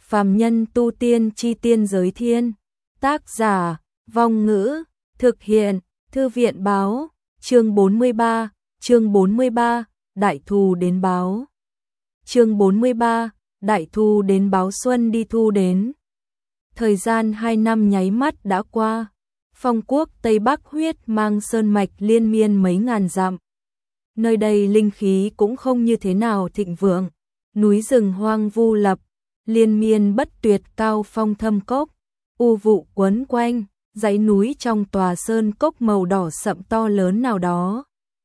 Phàm nhân tu tiên chi tiên giới thiên. Tác giả, Vong Ngữ, thực hiện, Thư viện báo, chương 43, Đại thù đến báo. Chương 43, Đại thù đến báo, xuân đi thu đến. Thời gian 2 năm nháy mắt đã qua. Phong quốc Tây Bắc huyết mang sơn mạch liên miên mấy ngàn dặm. Nơi đây linh khí cũng không như thế nào thịnh vượng, núi rừng hoang vu lập, liên miên bất tuyệt, cao phong thâm cốc, u vụ quấn quanh, dãy núi trong tòa sơn cốc màu đỏ sậm to lớn nào đó.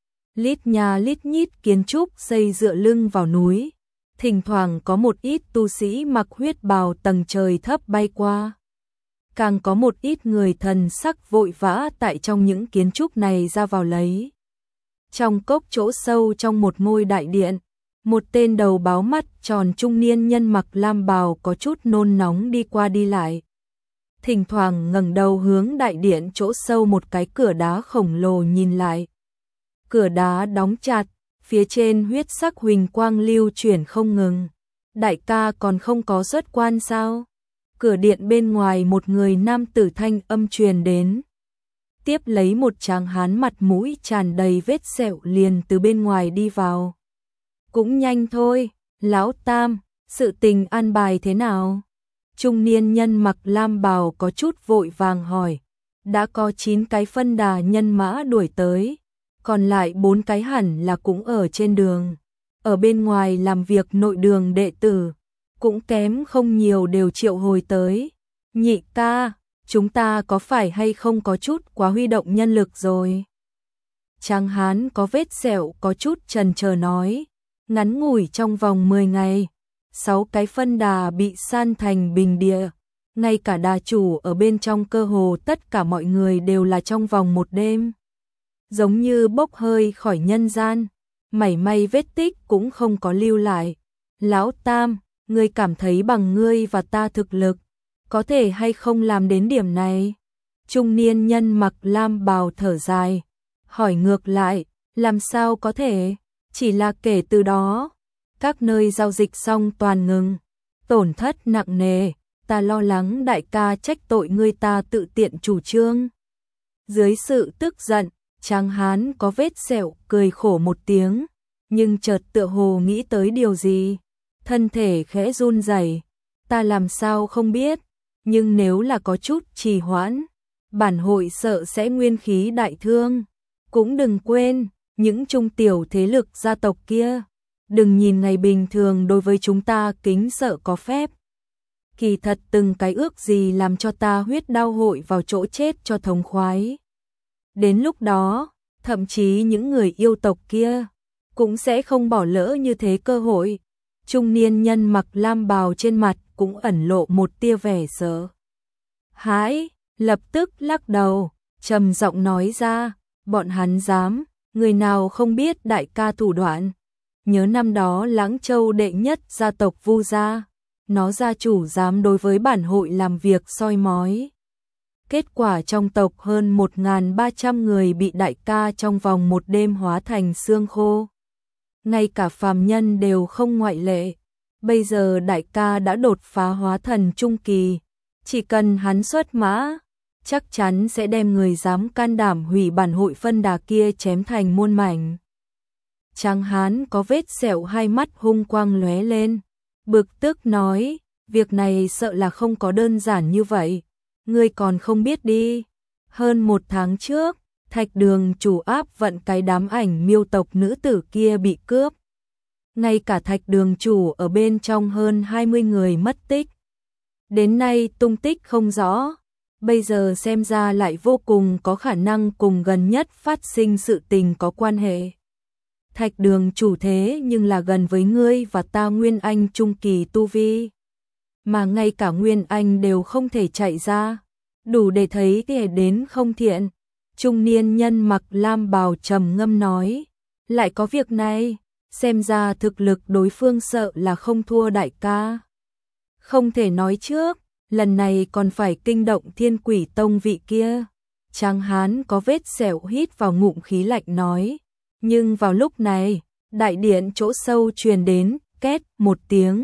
Lít nhà lít nhít kiến trúc xây dựa lưng vào núi, thỉnh thoảng có một ít tu sĩ mặc huyết bào tầng trời thấp bay qua. Càng có một ít người thần sắc vội vã tại trong những kiến trúc này ra vào lấy. Trong cốc chỗ sâu trong một ngôi đại điện, một tên đầu báo mắt tròn trung niên nhân mặc lam bào có chút nôn nóng đi qua đi lại. Thỉnh thoảng ngẩng đầu hướng đại điện chỗ sâu một cái cửa đá khổng lồ nhìn lại. Cửa đá đóng chặt, phía trên huyết sắc huỳnh quang lưu chuyển không ngừng. Đại ca còn không có xuất quan sao? Cửa điện bên ngoài một người nam tử thanh âm truyền đến. Tiếp lấy một tráng hán mặt mũi tràn đầy vết sẹo liền từ bên ngoài đi vào. Cũng nhanh thôi, lão tam, sự tình an bài thế nào? Trung niên nhân mặc lam bào có chút vội vàng hỏi. Đã có 9 cái phân đà nhân mã đuổi tới, còn lại 4 cái hẳn là cũng ở trên đường. Ở bên ngoài làm việc nội đường đệ tử, cũng kém không nhiều đều triệu hồi tới. Nhị ca, chúng ta có phải hay không có chút quá huy động nhân lực rồi? Tráng hán có vết sẹo có chút chần chờ nói. Ngắn ngủi trong vòng 10 ngày, 6 cái phân đà bị san thành bình địa. Ngay cả đà chủ ở bên trong cơ hồ tất cả mọi người đều là trong vòng một đêm. Giống như bốc hơi khỏi nhân gian, mảy may vết tích cũng không có lưu lại. Lão tam, ngươi cảm thấy bằng ngươi và ta thực lực, có thể hay không làm đến điểm này? Trung niên nhân mặc lam bào thở dài, hỏi ngược lại, làm sao có thể? Chỉ là kể từ đó, các nơi giao dịch xong toàn ngừng, tổn thất nặng nề, ta lo lắng đại ca trách tội ngươi ta tự tiện chủ trương. Dưới sự tức giận, tráng hán có vết sẹo cười khổ một tiếng, nhưng chợt tựa hồ nghĩ tới điều gì, thân thể khẽ run rẩy. Ta làm sao không biết, nhưng nếu là có chút trì hoãn, bản hội sợ sẽ nguyên khí đại thương. Cũng đừng quên, những trung tiểu thế lực gia tộc kia, đừng nhìn ngày bình thường đối với chúng ta kính sợ có phép. Kỳ thật từng cái ước gì làm cho ta huyết đao hội vào chỗ chết cho thống khoái. Đến lúc đó, thậm chí những người yêu tộc kia cũng sẽ không bỏ lỡ như thế cơ hội. Trung niên nhân mặc lam bào trên mặt cũng ẩn lộ một tia vẻ sợ hãi, lập tức lắc đầu, trầm giọng nói ra, bọn hắn dám, người nào không biết đại ca thủ đoạn. Nhớ năm đó Lãng Châu đệ nhất gia tộc Vu gia, nó gia chủ dám đối với bản hội làm việc soi mói. Kết quả trong tộc hơn 1.300 người bị đại ca trong vòng một đêm hóa thành xương khô. Ngay cả phàm nhân đều không ngoại lệ. Bây giờ đại ca đã đột phá hóa thần trung kỳ, chỉ cần hắn xuất mã, chắc chắn sẽ đem người dám can đảm hủy bản hội phân đà kia chém thành muôn mảnh. Tráng hán có vết sẹo hai mắt hung quang lóe lên, bực tức nói, việc này sợ là không có đơn giản như vậy, ngươi còn không biết đi. Hơn 1 tháng trước, Thạch Đường chủ áp vận cái đám ảnh miêu tộc nữ tử kia bị cướp. Ngay cả Thạch Đường chủ ở bên trong hơn 20 người mất tích. Đến nay tung tích không rõ, bây giờ xem ra lại vô cùng có khả năng cùng gần nhất phát sinh sự tình có quan hệ. Thạch Đường chủ thế nhưng là gần với ngươi và ta Nguyên Anh trung kỳ tu vi, mà ngay cả Nguyên Anh đều không thể chạy ra, đủ để thấy kẻ đến không thiện. Trung niên nhân mặc lam bào trầm ngâm nói, lại có việc này, xem ra thực lực đối phương sợ là không thua đại ca. Không thể nói trước, lần này còn phải kinh động Thiên Quỷ Tông vị kia. Tráng hán có vết sẹo hít vào ngụm khí lạnh nói, nhưng vào lúc này, đại điện chỗ sâu truyền đến két một tiếng,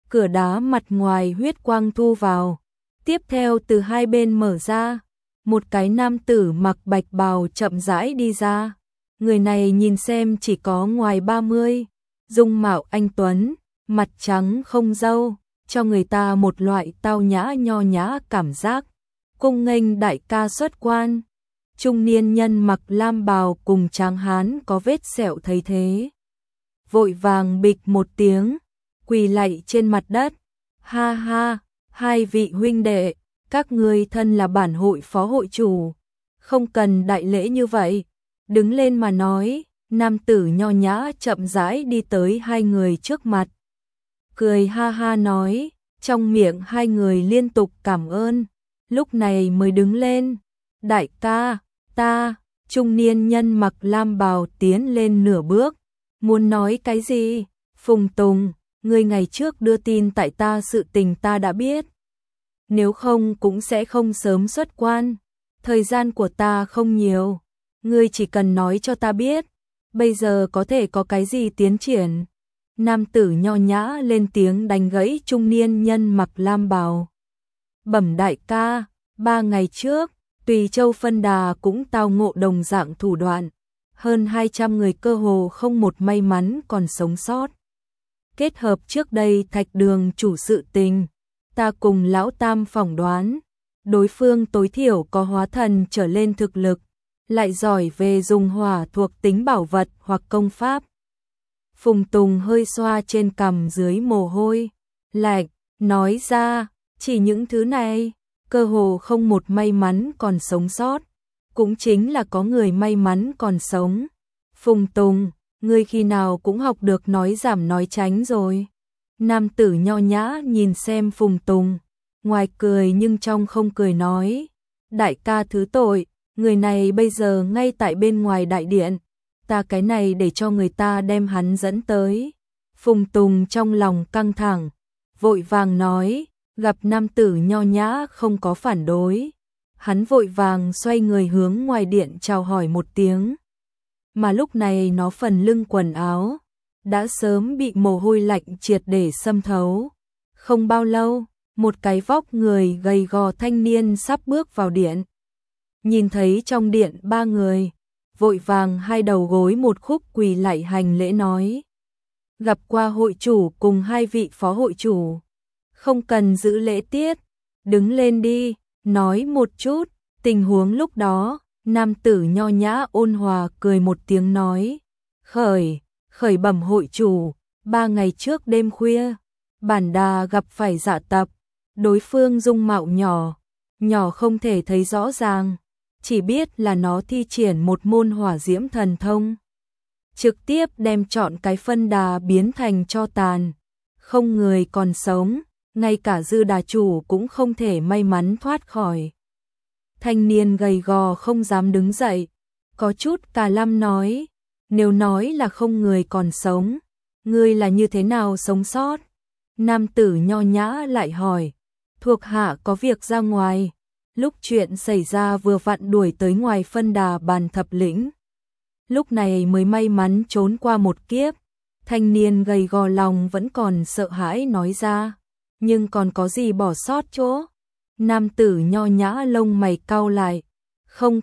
cửa đá mặt ngoài huyết quang thu vào. Tiếp theo từ hai bên mở ra, một cái nam tử mặc bạch bào chậm rãi đi ra. Người này nhìn xem chỉ có ngoài 30, dung mạo anh tuấn, mặt trắng không râu, cho người ta một loại tao nhã nho nhã cảm giác. Cung nghênh đại ca xuất quan. Trung niên nhân mặc lam bào cùng tráng hán có vết sẹo thấy thế, vội vàng bịch một tiếng, quỳ lạy trên mặt đất. Ha ha, hai vị huynh đệ, các ngươi thân là bản hội phó hội chủ, không cần đại lễ như vậy, đứng lên mà nói. Nam tử nho nhã chậm rãi đi tới hai người trước mặt, cười ha ha nói, trong miệng hai người liên tục cảm ơn, lúc này mới đứng lên. Đại ca, ta, trung niên nhân mặc lam bào tiến lên nửa bước, muốn nói cái gì? Phùng Tùng, ngươi ngày trước đưa tin tại ta sự tình ta đã biết, nếu không cũng sẽ không sớm xuất quan, thời gian của ta không nhiều, ngươi chỉ cần nói cho ta biết, bây giờ có thể có cái gì tiến triển. Nam tử nho nhã lên tiếng đánh gãy trung niên nhân mặc lam bào. Bẩm đại ca, 3 ngày trước, Tùy Châu phân đà cũng tao ngộ đồng dạng thủ đoạn, hơn 200 người cơ hồ không một may mắn còn sống sót. Kết hợp trước đây Thạch Đường chủ sự tình, ta cùng lão tam phỏng đoán, đối phương tối thiểu có hóa thần trở lên thực lực, lại giỏi về dùng hỏa thuộc tính bảo vật hoặc công pháp. Phùng Tùng hơi xoa trên cằm dưới mồ hôi, lạnh, nói ra, chỉ những thứ này, cơ hồ không một may mắn còn sống sót, cũng chính là có người may mắn còn sống. Phùng Tùng, ngươi khi nào cũng học được nói giảm nói tránh rồi. Nam tử nho nhã nhìn xem Phùng Tùng, ngoài cười nhưng trong không cười nói, đại ca thứ tội, người này bây giờ ngay tại bên ngoài đại điện, ta cái này để cho người ta đem hắn dẫn tới. Phùng Tùng trong lòng căng thẳng, vội vàng nói, gặp nam tử nho nhã không có phản đối, hắn vội vàng xoay người hướng ngoài điện chào hỏi một tiếng. Mà lúc này nó phần lưng quần áo đã sớm bị mồ hôi lạnh triệt để xâm thấu. Không bao lâu, một cái vóc người gầy gò thanh niên sắp bước vào điện. Nhìn thấy trong điện 3 người, vội vàng hai đầu gối một khúc quỳ lạy hành lễ nói, gặp qua hội chủ cùng hai vị phó hội chủ, không cần giữ lễ tiết, đứng lên đi, nói một chút tình huống lúc đó. Nam tử nho nhã ôn hòa cười một tiếng nói, khởi bẩm hội chủ, 3 ngày trước đêm khuya, bản đà gặp phải dạ tập, đối phương dung mạo nhỏ không thể thấy rõ ràng, chỉ biết là nó thi triển một môn hỏa diễm thần thông, trực tiếp đem trọn cái phân đà biến thành tro tàn, không người còn sống, ngay cả dư đà chủ cũng không thể may mắn thoát khỏi. Thanh niên gầy gò không dám đứng dậy, có chút cà lăm nói, nếu nói là không người còn sống, ngươi là như thế nào sống sót? Nam tử nho nhã lại hỏi, thuộc hạ có việc ra ngoài, lúc chuyện xảy ra vừa vặn đuổi tới ngoài phân đà Bàn Thập Lĩnh, lúc này mới may mắn trốn qua một kiếp. Thanh niên gầy gò lòng vẫn còn sợ hãi nói ra, nhưng còn có gì bỏ sót chỗ? Nam tử nho nhã lông mày cau lại, không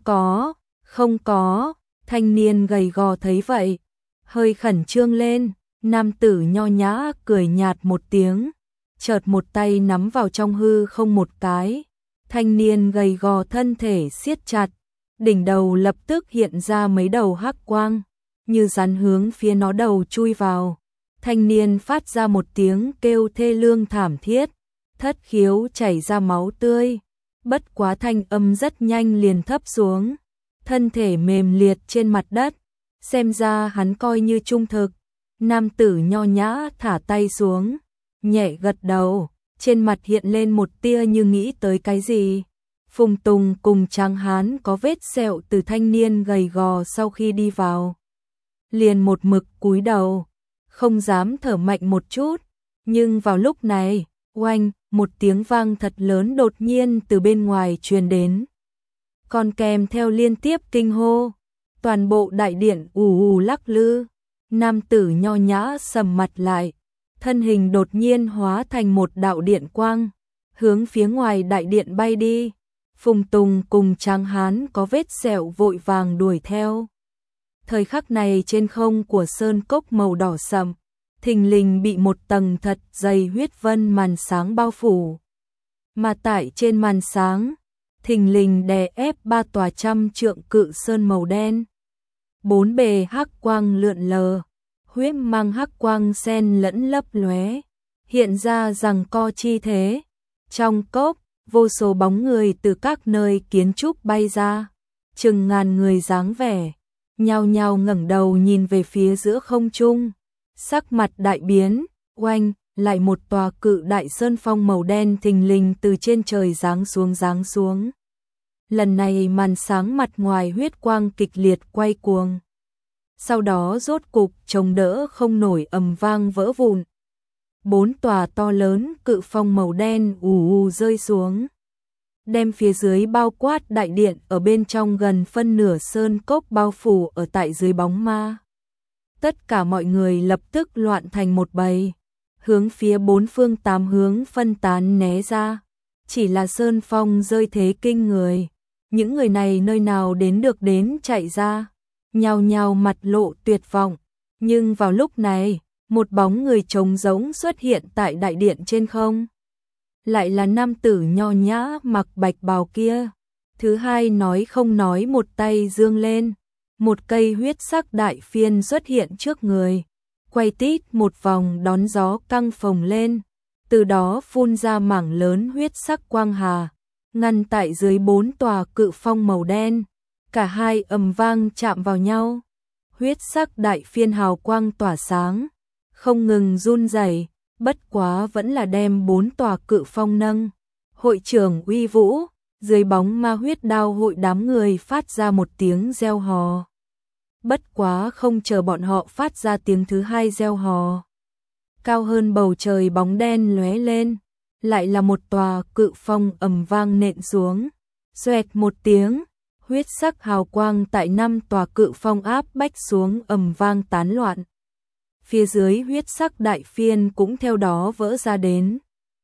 có, thanh niên gầy gò thấy vậy, hơi khẩn trương lên. Nam tử nho nhã cười nhạt một tiếng, chợt một tay nắm vào trong hư không một cái, thanh niên gầy gò thân thể siết chặt, đỉnh đầu lập tức hiện ra mấy đầu hắc quang, như rắn hướng phía nó đầu chui vào. Thanh niên phát ra một tiếng kêu thê lương thảm thiết, thất khiếu chảy ra máu tươi, bất quá thanh âm rất nhanh liền thấp xuống, thân thể mềm liệt trên mặt đất, xem ra hắn coi như trung thực. Nam tử nho nhã thả tay xuống, nhẹ gật đầu, trên mặt hiện lên một tia như nghĩ tới cái gì. Phùng Tùng cùng Tráng Hán có vết sẹo từ thanh niên gầy gò sau khi đi vào, liền một mực cúi đầu, không dám thở mạnh một chút, nhưng vào lúc này, oanh, một tiếng vang thật lớn đột nhiên từ bên ngoài truyền đến. Còn kèm theo liên tiếp kinh hô, toàn bộ đại điện ù ù lắc lư. Nam tử nho nhã sầm mặt lại, thân hình đột nhiên hóa thành một đạo điện quang, hướng phía ngoài đại điện bay đi. Phùng Tùng cùng Tráng Hán có vết sẹo vội vàng đuổi theo. Thời khắc này trên không của sơn cốc màu đỏ sậm, thình lình bị một tầng thật dày huyết vân màn sáng bao phủ. Mà tại trên màn sáng, thình lình đè ép 3 tòa trăm trượng cự sơn màu đen. 4 bề hắc quang lượn lờ, huyết mang hắc quang xen lẫn lấp lóe, hiện ra rằng co chi thế. Trong cốc, vô số bóng người từ các nơi kiến trúc bay ra, chừng ngàn người dáng vẻ, nhao nhao ngẩng đầu nhìn về phía giữa không trung, sắc mặt đại biến. Oanh, lại một tòa cự đại sơn phong màu đen thình lình từ trên trời giáng xuống. Lần này màn sáng mặt ngoài huyết quang kịch liệt quay cuồng. Sau đó rốt cục chống đỡ không nổi ầm vang vỡ vụn. 4 tòa to lớn cự phong màu đen ù rơi xuống, đem phía dưới bao quát đại điện ở bên trong gần phân nửa sơn cốc bao phủ ở tại dưới bóng ma. Tất cả mọi người lập tức loạn thành một bầy, hướng phía 4 phương 8 hướng phân tán né ra. Chỉ là sơn phong rơi thế kinh người, những người này nơi nào đến được đến chạy ra, nhao nhao mặt lộ tuyệt vọng. Nhưng vào lúc này, một bóng người trống rỗng xuất hiện tại đại điện trên không. Lại là nam tử nho nhã mặc bạch bào kia. Thứ hai nói không nói một tay dương lên, một cây huyết sắc đại phiên xuất hiện trước người, quay tít một vòng đón gió căng phồng lên, từ đó phun ra mảng lớn huyết sắc quang hà, ngăn tại dưới 4 tòa cự phong màu đen. Cả hai ầm vang chạm vào nhau, huyết sắc đại phiên hào quang tỏa sáng, không ngừng run rẩy, bất quá vẫn là đem 4 tòa cự phong nâng. Hội trưởng uy vũ, dưới bóng ma huyết đao hội đám người phát ra một tiếng reo hò. Bất quá không chờ bọn họ phát ra tiếng thứ hai reo hò, cao hơn bầu trời bóng đen lóe lên, lại là một tòa cự phong ầm vang nện xuống. Xoẹt một tiếng, huyết sắc hào quang tại 5 tòa cự phong áp bách xuống ầm vang tán loạn. Phía dưới huyết sắc đại phiên cũng theo đó vỡ ra đến.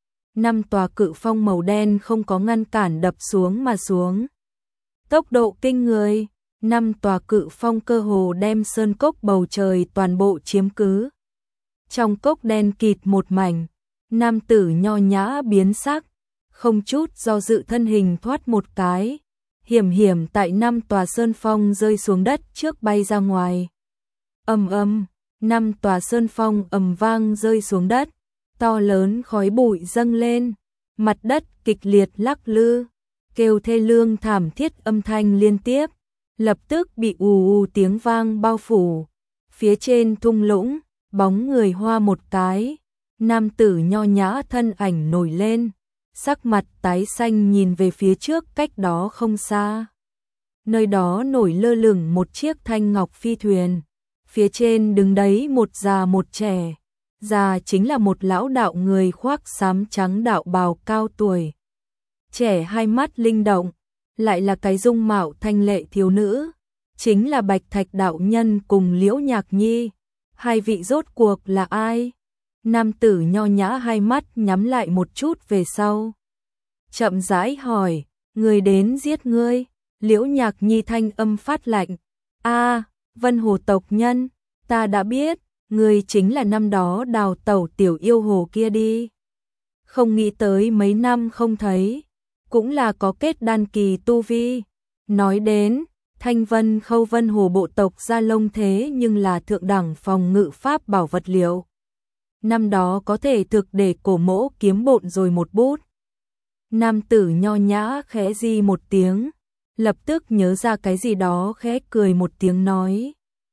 5 tòa cự phong màu đen không có ngăn cản đập xuống mà xuống. Tốc độ kinh người, 5 tòa cự phong cơ hồ đem sơn cốc bầu trời toàn bộ chiếm cứ. Trong cốc đen kịt một mảnh, nam tử nho nhã biến sắc, không chút do dự thân hình thoát một cái, hiểm tại 5 tòa sơn phong rơi xuống đất trước bay ra ngoài. Ầm, 5 tòa sơn phong ầm vang rơi xuống đất, to lớn khói bụi dâng lên, mặt đất kịch liệt lắc lư, kêu thê lương thảm thiết âm thanh liên tiếp, lập tức bị ù tiếng vang bao phủ. Phía trên thung lũng, bóng người hoa một cái, nam tử nho nhã thân ảnh nổi lên, sắc mặt tái xanh nhìn về phía trước cách đó không xa. Nơi đó nổi lơ lửng một chiếc thanh ngọc phi thuyền, phía trên đứng đấy một già một trẻ. Già chính là một lão đạo người khoác xám trắng đạo bào cao tuổi. Trẻ hai mắt linh động, lại là cái dung mạo thanh lệ thiếu nữ, chính là Bạch Thạch đạo nhân cùng Liễu Nhạc Nhi. Hai vị rốt cuộc là ai? Nam tử nho nhã hai mắt nhắm lại một chút về sau, chậm rãi hỏi, người đến giết ngươi? Liễu Nhạc Nhi thanh âm phát lạnh, a, Vân Hồ tộc nhân, ta đã biết, ngươi chính là năm đó đào tẩu tiểu yêu hồ kia đi. Không nghĩ tới mấy năm không thấy, cũng là có kết đan kỳ tu vi. Nói đến, Thanh Vân Khâu Vân Hồ bộ tộc Gia Long thế nhưng là thượng đẳng phòng ngự pháp bảo vật liệu. Năm đó có thể thực để cổ mỗ kiếm bộn rồi một bút. Nam tử nho nhã khẽ di một tiếng, lập tức nhớ ra cái gì đó khẽ cười một tiếng nói.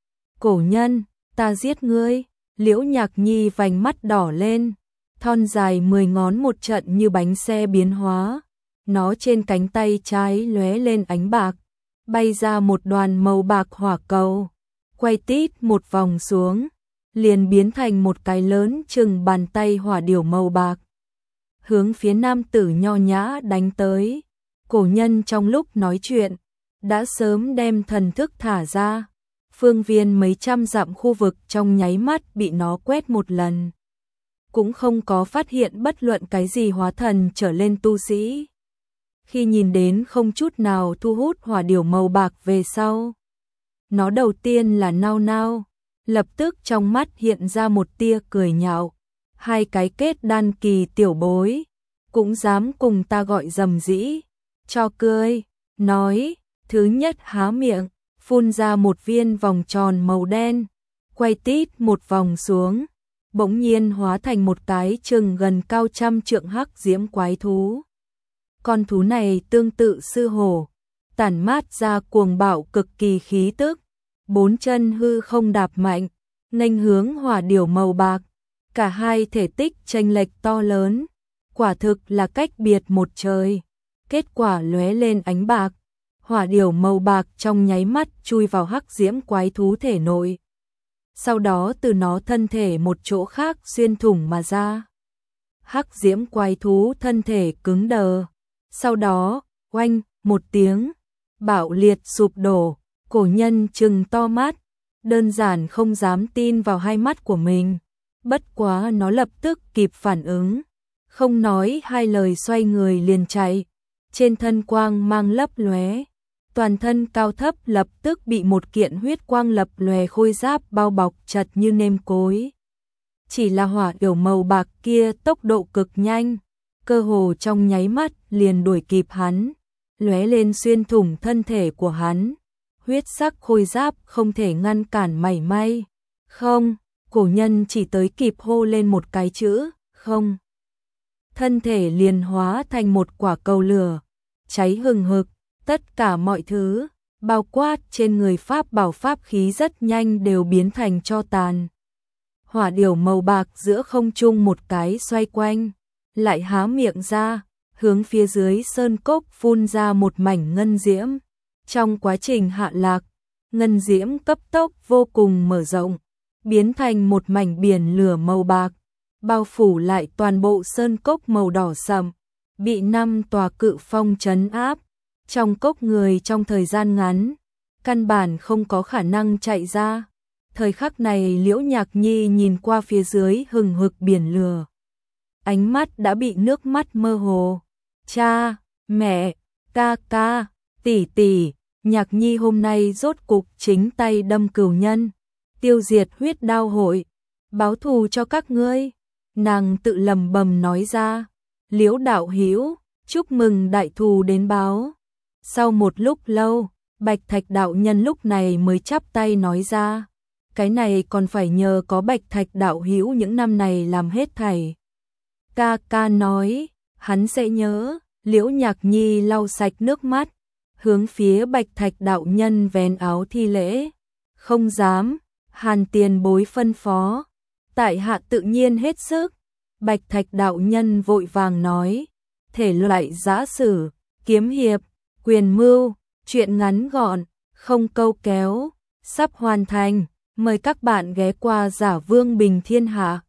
Cổ nhân, ta giết ngươi. Liễu Nhạc Nhi vành mắt đỏ lên, thon dài 10 ngón một trận như bánh xe biến hóa. Nó trên cánh tay trái lóe lên ánh bạc, bay ra một đoàn màu bạc hỏa cầu, quay tít một vòng xuống, liền biến thành một cái lớn chừng bàn tay hỏa điểu màu bạc, hướng phía nam tử nho nhã đánh tới. Cổ nhân trong lúc nói chuyện, đã sớm đem thần thức thả ra, phương viên mấy trăm dặm khu vực trong nháy mắt bị nó quét một lần. cũng không có phát hiện bất luận cái gì hóa thần trở lên tu sĩ. Khi nhìn đến không chút nào thu hút hỏa điểu màu bạc về sau, nó đầu tiên là nao nao, lập tức trong mắt hiện ra một tia cười nhạo. Hai cái kết đan kỳ tiểu bối, cũng dám cùng ta gọi dầm dĩ, cho cười, nói, thứ nhất há miệng, phun ra một viên vòng tròn màu đen, quay tít một vòng xuống, bỗng nhiên hóa thành một cái chừng gần cao 100 trượng hắc diễm quái thú. Con thú này tương tự sư hổ, tản mát ra cuồng bạo cực kỳ khí tức, bốn chân hư không đạp mạnh, nghênh hướng hỏa điểu màu bạc. Cả hai thể tích chênh lệch to lớn, quả thực là cách biệt một trời. Kết quả lóe lên ánh bạc, hỏa điểu màu bạc trong nháy mắt chui vào hắc diễm quái thú thể nội. Sau đó từ nó thân thể một chỗ khác xuyên thủng mà ra. Hắc diễm quái thú thân thể cứng đờ. Sau đó, oanh, một tiếng, bạo liệt sụp đổ, cổ nhân trừng to mắt, đơn giản không dám tin vào hai mắt của mình. Bất quá nó lập tức kịp phản ứng, không nói hai lời xoay người liền chạy, trên thân quang mang lấp lóe, toàn thân cao thấp lập tức bị một kiện huyết quang lập lòe khôi giáp bao bọc chặt như nêm cối. Chỉ là hỏa điểu màu bạc kia tốc độ cực nhanh, cơ hồ trong nháy mắt liền đuổi kịp hắn, lóe lên xuyên thủng thân thể của hắn, huyết sắc khôi giáp không thể ngăn cản mảy may. Không, cổ nhân chỉ tới kịp hô lên một cái chữ, không. Thân thể liền hóa thành một quả cầu lửa, cháy hừng hực, tất cả mọi thứ, bao quát trên người pháp bảo pháp khí rất nhanh đều biến thành tro tàn. Hỏa điểu màu bạc giữa không trung một cái xoay quanh, lại há miệng ra, hướng phía dưới sơn cốc phun ra một mảnh ngân diễm. Trong quá trình hạ lạc, ngân diễm cấp tốc vô cùng mở rộng, biến thành một mảnh biển lửa màu bạc, bao phủ lại toàn bộ sơn cốc màu đỏ sậm, bị 5 tòa cự phong trấn áp. Trong cốc người trong thời gian ngắn, căn bản không có khả năng chạy ra. Thời khắc này Liễu Nhạc Nhi nhìn qua phía dưới hừng hực biển lửa, ánh mắt đã bị nước mắt mơ hồ. Cha, mẹ, ca ca, tỷ tỷ, Nhạc Nhi hôm nay rốt cục chính tay đâm cửu nhân, tiêu diệt huyết đao hội, báo thù cho các ngươi. Nàng tự lầm bầm nói ra. Liễu đạo hữu, chúc mừng đại thù đến báo. Sau một lúc lâu, Bạch Thạch đạo nhân lúc này mới chắp tay nói ra, cái này còn phải nhờ có Bạch Thạch đạo hữu những năm này làm hết thảy. Ca ca nói, hắn sẽ nhớ. Liễu Nhạc Nhi lau sạch nước mắt, hướng phía Bạch Thạch đạo nhân vén áo thi lễ. Không dám, Hàn tiền bối phân phó, tại hạ tự nhiên hết sức. Bạch Thạch đạo nhân vội vàng nói, thể loại giã sử, kiếm hiệp, quyền mưu, chuyện ngắn gọn, không câu kéo, sắp hoàn thành, mời các bạn ghé qua Giả Vương Bình Thiên Hạ.